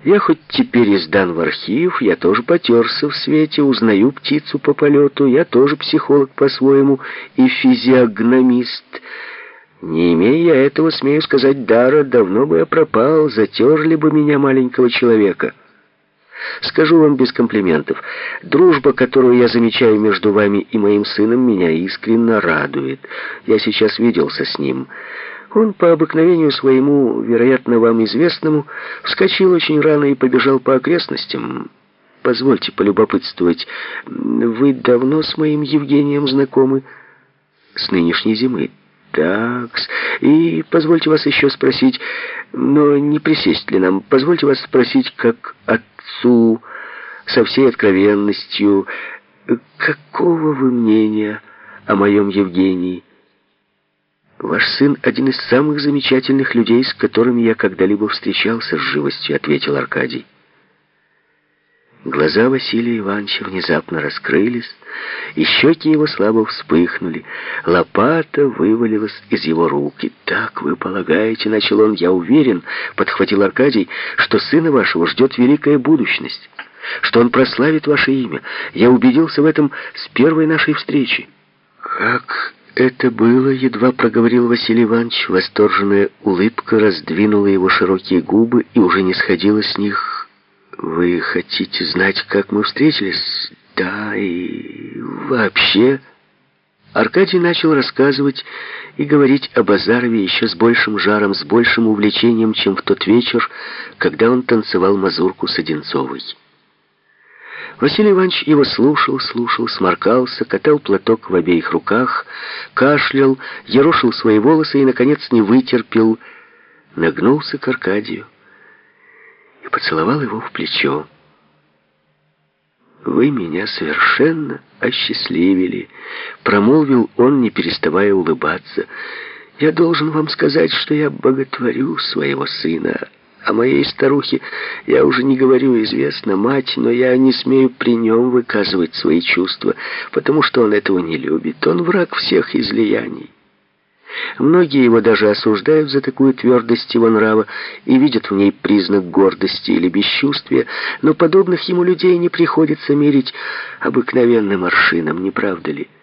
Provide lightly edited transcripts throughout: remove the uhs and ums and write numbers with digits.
Я хоть теперь и сдан в архив, я тоже потерся в свете, узнаю птицу по полету, я тоже психолог по-своему и физиогномист. Не имея я этого, смею сказать, дара, давно бы я пропал, затерли бы меня, маленького человека. Скажу вам без комплиментов, дружба, которую я замечаю между вами и моим сыном, меня искренне радует. Я сейчас виделся с ним. Он по обыкновению своему, вероятно, вам известному, вскочил очень рано и побежал по окрестностям. Позвольте полюбопытствовать, вы давно с моим Евгением знакомы? С нынешней зимы. Так-с. И позвольте вас еще спросить, но не присесть ли нам, позвольте вас спросить, как отцу, со всей откровенностью, какого вы мнения о моем Евгении? «Ваш сын — один из самых замечательных людей, с которыми я когда-либо встречался», — с живостью ответил Аркадий. Глаза Василия Ивановича внезапно раскрылись, и щеки его слабо вспыхнули. Лопата вывалилась из его рук. «И так вы полагаете, — начал он, — я уверен, — подхватил Аркадий, — что сына вашего ждет великая будущность, что он прославит ваше имя. Я убедился в этом с первой нашей встречи». «Как это было?» — едва проговорил Василий Иванович. Восторженная улыбка раздвинула его широкие губы и уже не сходила с них. «Вы хотите знать, как мы встретились?» «Да, и вообще...» Аркадий начал рассказывать и говорить о Базарове еще с большим жаром, с большим увлечением, чем в тот вечер, когда он танцевал мазурку с Одинцовой. Василий Иванович его слушал, сморкался, катал платок в обеих руках, кашлял, ерошил свои волосы и, наконец, не вытерпел, нагнулся к Аркадию и поцеловал его в плечо. «Вы меня совершенно осчастливили», — промолвил он, не переставая улыбаться. «Я должен вам сказать, что я боготворю своего сына. О моей старухе я уже не говорю, известно, мать, но я не смею при нем выказывать свои чувства, потому что он этого не любит. Он враг всех излияний. Многие его даже осуждают за такую твердость его нрава и видят в ней признак гордости или бесчувствия, но подобных ему людей не приходится мерить обыкновенным аршином, не правда ли?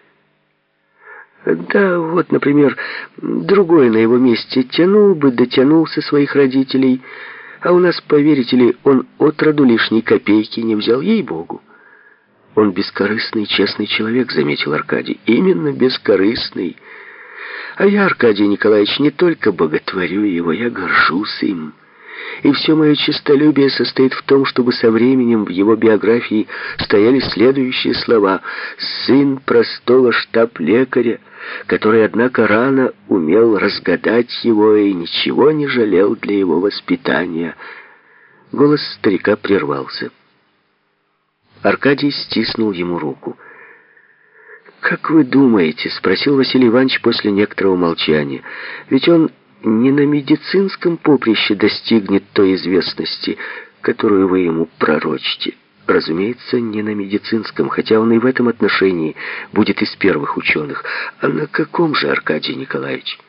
Да, вот, например, другой на его месте тянул бы, дотянулся своих родителей, а у нас, поверите ли, он отроду лишней копейки не взял, ей-богу. Он бескорыстный, честный человек, заметил Аркадий. Именно бескорыстный. А я, Аркадий Николаевич, не только боготворю его, я горжусь им. И все мое честолюбие состоит в том, чтобы со временем в его биографии стояли следующие слова: «Сын простого штаб-лекаря, который, однако, рано умел разгадать его и ничего не жалел для его воспитания». Голос старика прервался. Аркадий стиснул ему руку. «Как вы думаете?» — спросил Василий Иванович после некоторого молчания. «Ведь он не на медицинском поприще достигнет той известности, которую вы ему пророчите. Разумеется, не на медицинском, хотя он и в этом отношении будет из первых ученых. А на каком же, Аркадий Николаевич?»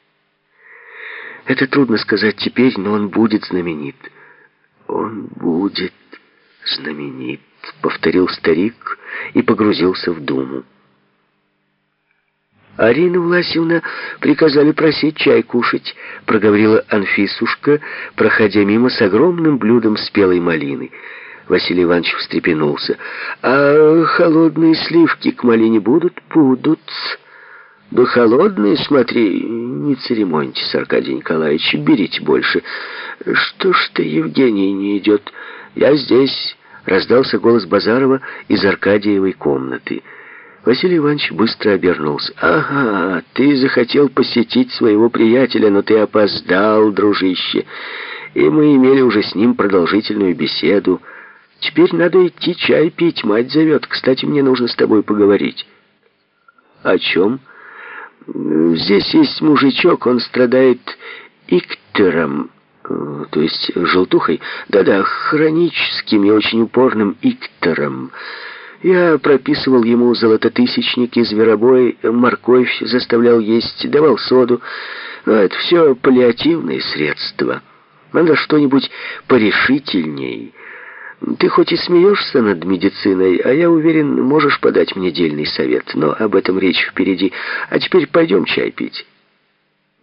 «Это трудно сказать теперь, но он будет знаменит». «Он будет знаменит», — повторил старик и погрузился в думу. «Арина Власьевна приказали просить чай кушать», — проговорила Анфисушка, проходя мимо с огромным блюдом спелой малины. Василий Иванович встрепенулся. «А холодные сливки к малине будут?» «Будут». «Да холодные, смотри, не церемоньтесь, Аркадий Николаевич, берите больше». «Что ж ты, Евгений, не идет?» «Я здесь», — раздался голос Базарова из Аркадиевой комнаты. Василий Иванович быстро обернулся. «Ага, ты захотел посетить своего приятеля, но ты опоздал, дружище. И мы имели уже с ним продолжительную беседу. Теперь надо идти чай пить, мать зовет. Кстати, мне нужно с тобой поговорить». «О чем?» «Здесь есть мужичок, он страдает иктером, то есть желтухой. Да-да, хроническим и очень упорным иктером. Я прописывал ему золототысячники, зверобой, морковь заставлял есть, давал соду. Но это все паллиативные средства. Надо что-нибудь порешительней. Ты хоть и смеешься над медициной, а я уверен, можешь подать мне дельный совет. Но об этом речь впереди. А теперь пойдем чай пить».